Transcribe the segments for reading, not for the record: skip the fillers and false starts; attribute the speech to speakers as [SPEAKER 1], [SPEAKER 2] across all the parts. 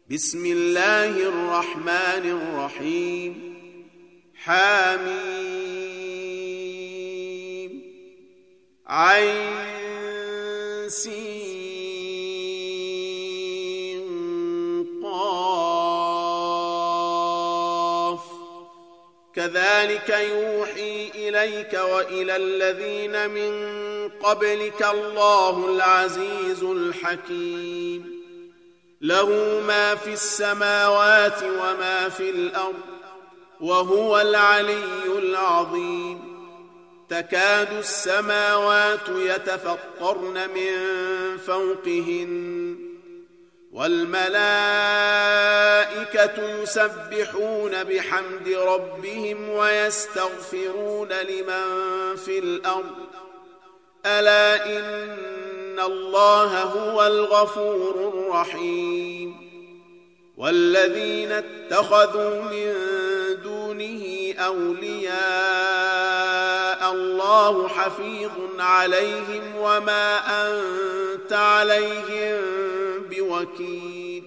[SPEAKER 1] بسم الله الرحمن الرحيم حميم عين سين قاف كذلك يوحي إليك وإلى الذين من قبلك الله العزيز الحكيم له ما في السماوات وما في الأرض وهو العلي العظيم تكاد السماوات يتفطرن من فوقهن والملائكة يسبحون بحمد ربهم ويستغفرون لمن في الأرض ألا إن الله هو الغفور الرحيم والذين اتخذوا من دونه أولياء الله حفيظ عليهم وما أنت عليهم بوكيل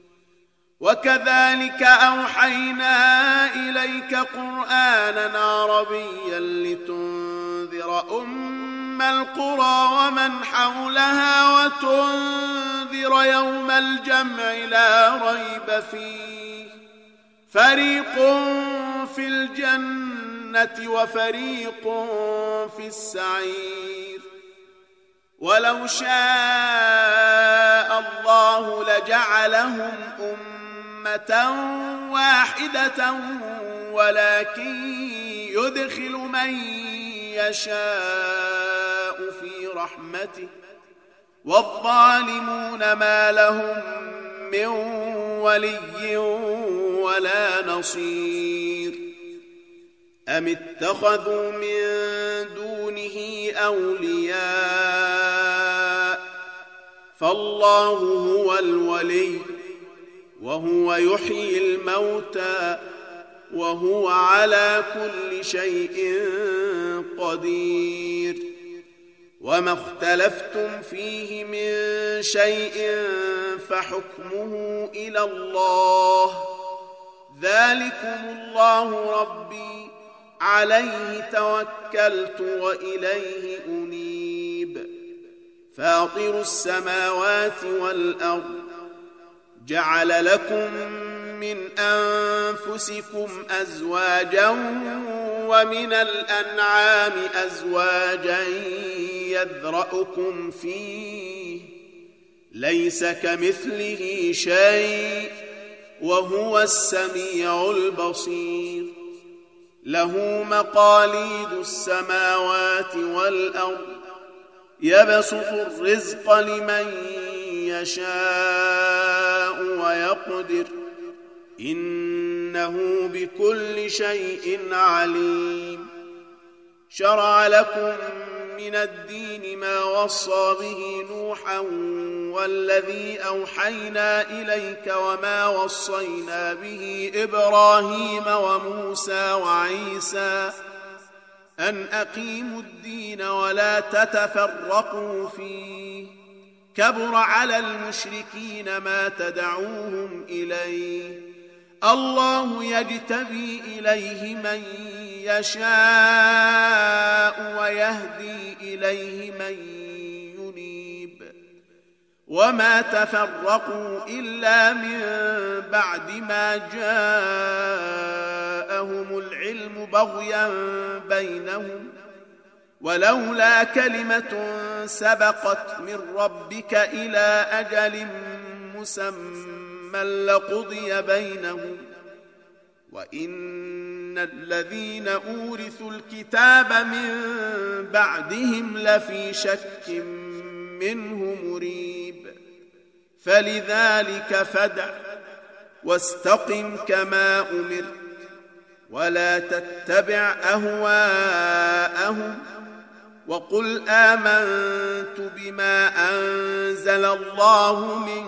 [SPEAKER 1] وكذلك أوحينا إليك قرآنا عربيا لتنذر القرى ومن حولها وتنذر يوم الجمع لا ريب فيه فريق في الجنة وفريق في السعير ولو شاء الله لجعلهم أمة واحدة ولكن يدخل من يشاء في رحمته والظالمون ما لهم من ولي ولا نصير أم اتخذوا من دونه أولياء فالله هو الولي وهو يحيي الموتى وهو على كل شيء قدير وما اختلفتم فيه من شيء فحكمه إلى الله ذلكم الله ربي عليه توكلت وإليه أنيب فاطر السماوات والأرض جعل لكم من أنفسكم أزواجا ومن الأنعام أزواجا يذرأكم فيه ليس كمثله شيء وهو السميع البصير له مقاليد السماوات والأرض يبسط الرزق لمن يشاء ويقدر إنه بكل شيء عليم شرع لكم من الدين ما وصى به نوحا والذي أوحينا إليك وما وصينا به إبراهيم وموسى وعيسى أن أقيموا الدين ولا تتفرقوا فيه كبر على المشركين ما تدعوهم إليه الله يجتبي إليه من يشاء ويهدي إليه من ينيب وما تفرقوا إلا من بعد ما جاءهم العلم بغيا بينهم ولولا كلمة سبقت من ربك إلى أجل مسمى لقضي بينهم وإن الذين أورثوا الكتاب من بعدهم لفي شك منه مريب فلذلك فادع واستقم كما أمرت ولا تتبع أهواءهم وقل آمنت بما أنزل الله من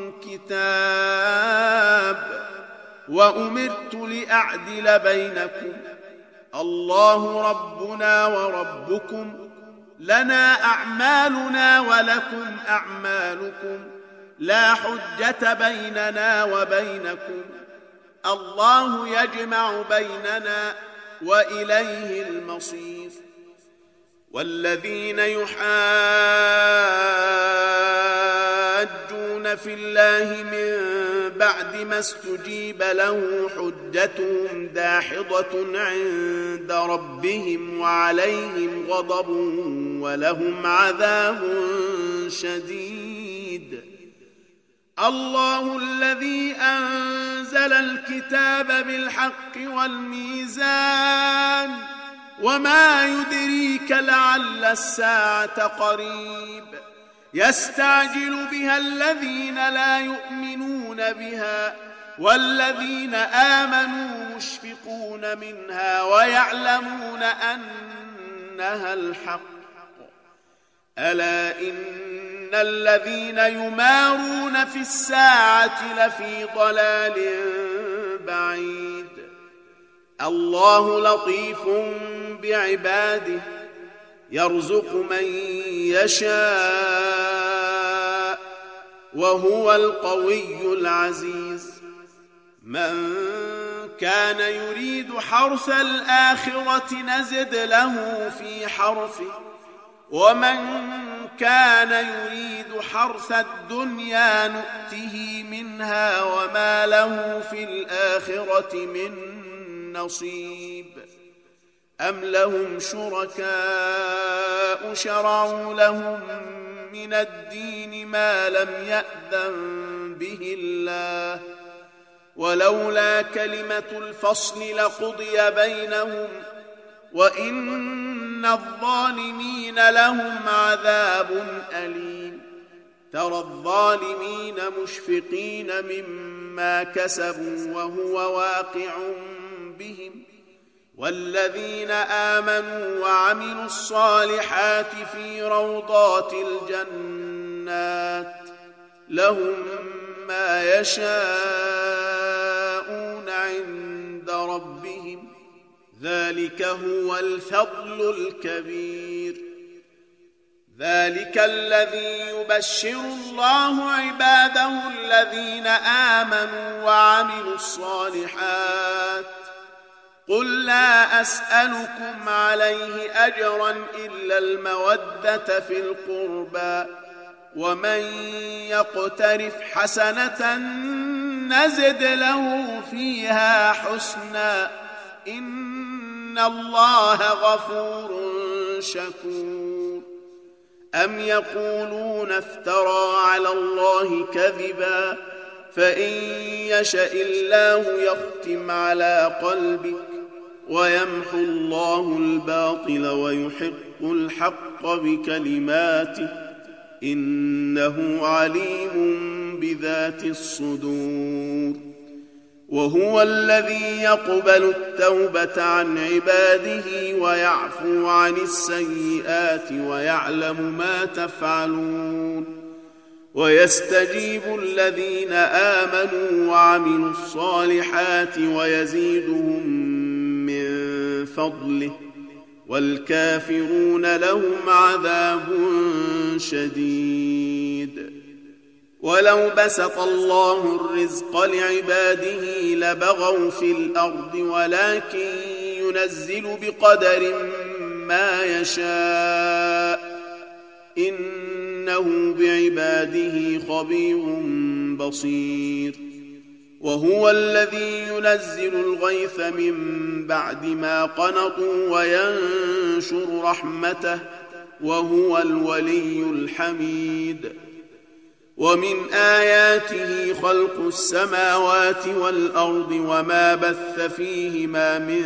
[SPEAKER 1] كتاب وأمرت لأعدل بينكم الله ربنا وربكم لنا أعمالنا ولكم أعمالكم لا حجة بيننا وبينكم، الله يجمع بيننا وإليه المصير. والذين يحاجون في الله من بعد ما استجيب له حجتهم داحضة عند ربهم وعليهم غضب ولهم عذاب شديد. الله الذي أنزل الكتاب بالحق والميزان، وما يدريك لعل الساعة قريب. يستعجل بها الذين لا يؤمنون بها، والذين آمنوا مشفقون منها ويعلمون أنها الحق. ألا إن الذين يمارون في الساعة لفي ضلال بعيد. الله لطيف بعباده، يرزق من يشاء وهو القوي العزيز. من كان يريد حرث الآخرة نزد له في حرثه، ومن كان يريد حرث الدنيا نؤته منها وما له في الآخرة من نصيب. أم لهم شركاء شرعوا لهم من الدين ما لم يأذن به الله، ولولا كلمة الفصل لقضي بينهم، وإن الظالمين لهم عذاب أليم. ترى الظالمين مشفقين مما كسبوا وهو واقع بهم، والذين آمنوا وعملوا الصالحات في روضات الجنات لهم ما يشاءون عند ربهم، ذلك هو الفضل الكبير. ذلك الذي يبشر الله عباده الذين آمنوا وعملوا الصالحات. قل لا أسألكم عليه أجرا إلا المودة في القربى، ومن يقترف حسنة نزد له فيها حسنا، إن الله غفور شكور. أم يقولون افترى على الله كذبا، فإن يشأ الله يختم على قلبك، ويمحو الله الباطل ويحق الحق بكلماته، إنه عليم بذات الصدور. وهو الذي يقبل التوبة عن عباده ويعفو عن السيئات ويعلم ما تفعلون، ويستجيب الذين آمنوا وعملوا الصالحات ويزيدهم من فضله، والكافرون لهم عذاب شديد. ولو بسط الله الرزق لعباده لبغوا في الأرض، ولكن ينزل بقدر ما يشاء، إنه بعباده خبير بصير. وهو الذي ينزل الغيث من بعد ما قنطوا وينشر رحمته، وهو الولي الحميد. ومن آياته خلق السماوات والأرض وما بث فيهما من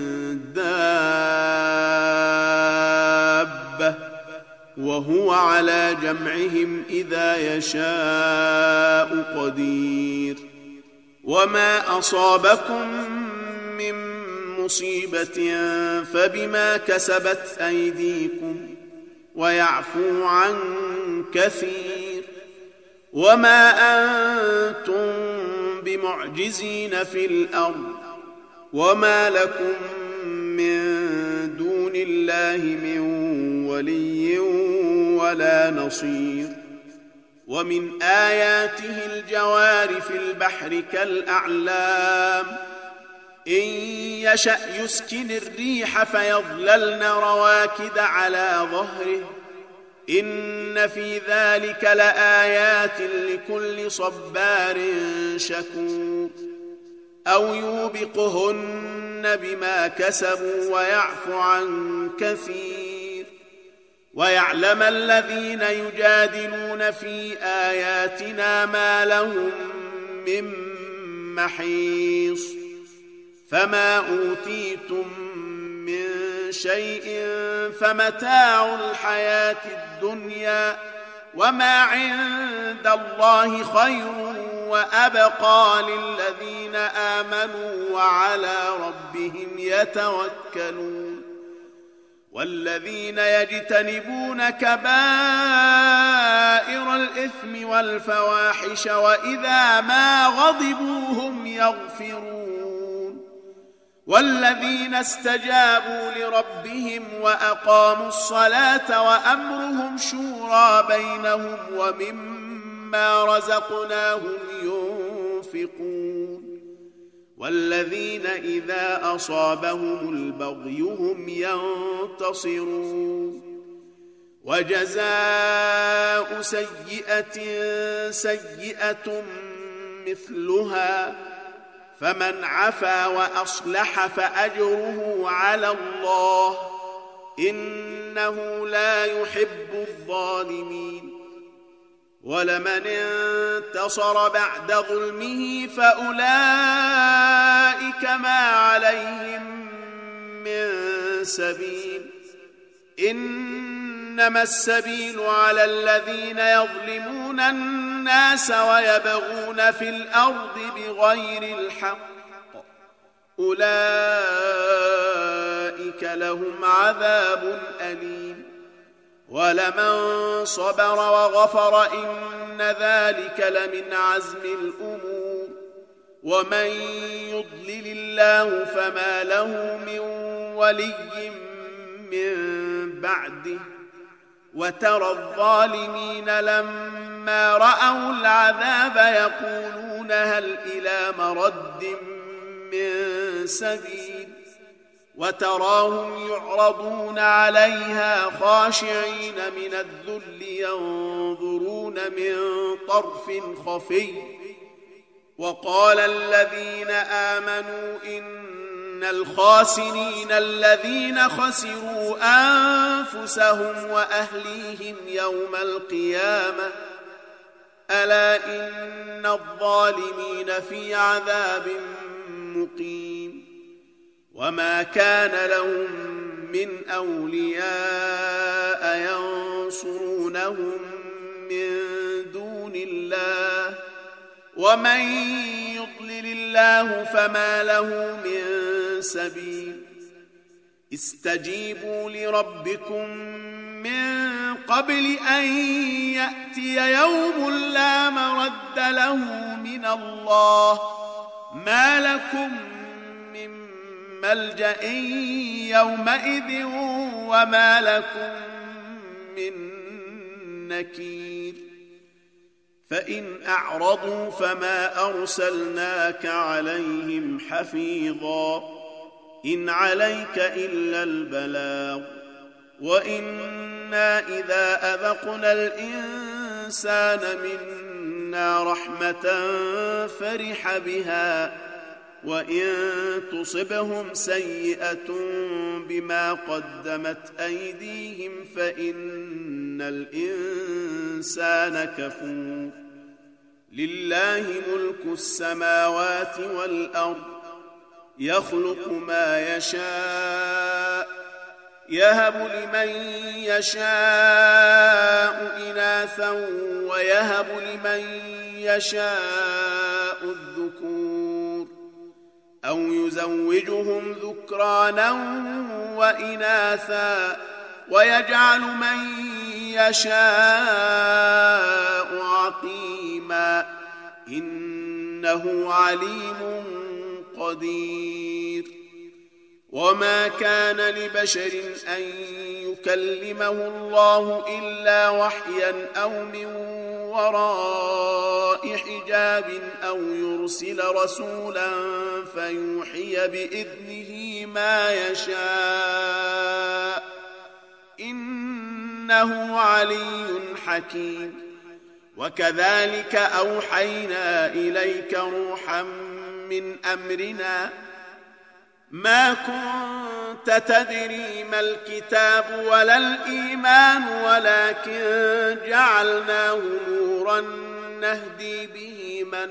[SPEAKER 1] دابة، وهو على جمعهم إذا يشاء قدير. وما أصابكم من مصيبة فبما كسبت أيديكم، ويعفو عن كثير. وما أنتم بمعجزين في الأرض، وما لكم من دون الله من ولي ولا نصير. ومن آياته الجوار في البحر كالأعلام إن يشأ يسكن الريح فيظللن رواكد على ظهره إن في ذلك لآيات لكل صبار شكور أو يوبقهن بما كسبوا ويعفو عن كثير ويعلم الذين يجادلون في آياتنا ما لهم من محيص فما أوتيتم من شيء فمتاع الحياة الدنيا وما عند الله خير وأبقى للذين آمنوا وعلى ربهم يتوكلون والذين يجتنبون كبائر الإثم والفواحش وإذا ما غضبوا هم يغفرون والذين استجابوا لربهم وأقاموا الصلاة وأمرهم شورى بينهم ومما رزقناهم ينفقون والذين إذا أصابهم البغي هم ينتصرون وجزاء سيئة سيئة مثلها فمن عفا وأصلح فأجره على الله إنه لا يحب الظالمين ولمن انتصر بعد ظلمه فأولئك ما عليهم من سبيل إنما السبيل على الذين يظلمون الناس ويبغون في الأرض بغير الحق أولئك لهم عذاب أليم ولمن صبر وغفر إن ذلك لمن عزم الأمور ومن يضلل الله فما له من ولي من بعده وترى الظالمين لما رأوا العذاب يقولون هل إلى مرد من سبيل وتراهم يعرضون عليها خاشعين من الذل ينظرون من طرف خفي وقال الذين آمنوا إن الخاسرين الذين خسروا أنفسهم وأهليهم يوم القيامة ألا إن الظالمين في عذاب مقيم وما كان لهم من أولياء ينصرونهم من دون الله ومن يضلل الله فما له من سبيل استجيبوا لربكم من قبل أن يأتي يوم لا مرد له من الله ما لكم من ملجأ يومئذ وما لكم من نكير فإن أعرضوا فما أرسلناك عليهم حفيظا إن عليك إلا البلاغ وإنا إذا أذقنا الإنسان منا رحمة فرح بها وإن تصبهم سيئة بما قدمت أيديهم فإن الإنسان كفور لله ملك السماوات والأرض يخلق ما يشاء يهب لمن يشاء إناثا ويهب لمن يشاء الذكور أو يزوجهم ذكرانا وإناثا ويجعل من يشاء عقيما إنه عليم قدير وما كان لبشر أن يكلمه الله إلا وحيا أو من وراء حجاب أو يرسل رسولا فيوحي بإذنه ما يشاء إنه علي حكيم. وكذلك أوحينا إليك روحا من أمرنا ما كنت تدري ما الكتاب ولا الإيمان ولكن جعلناه نورا نهدي به من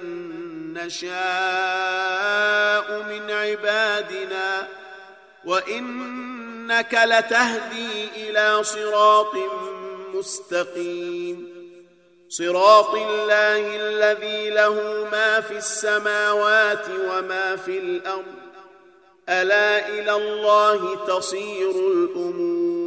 [SPEAKER 1] نشاء من عبادنا وإنك لتهدي إلى صراط مستقيم صراط الله الذي له ما في السماوات وما في الأرض ألا إلى الله تصير الأمور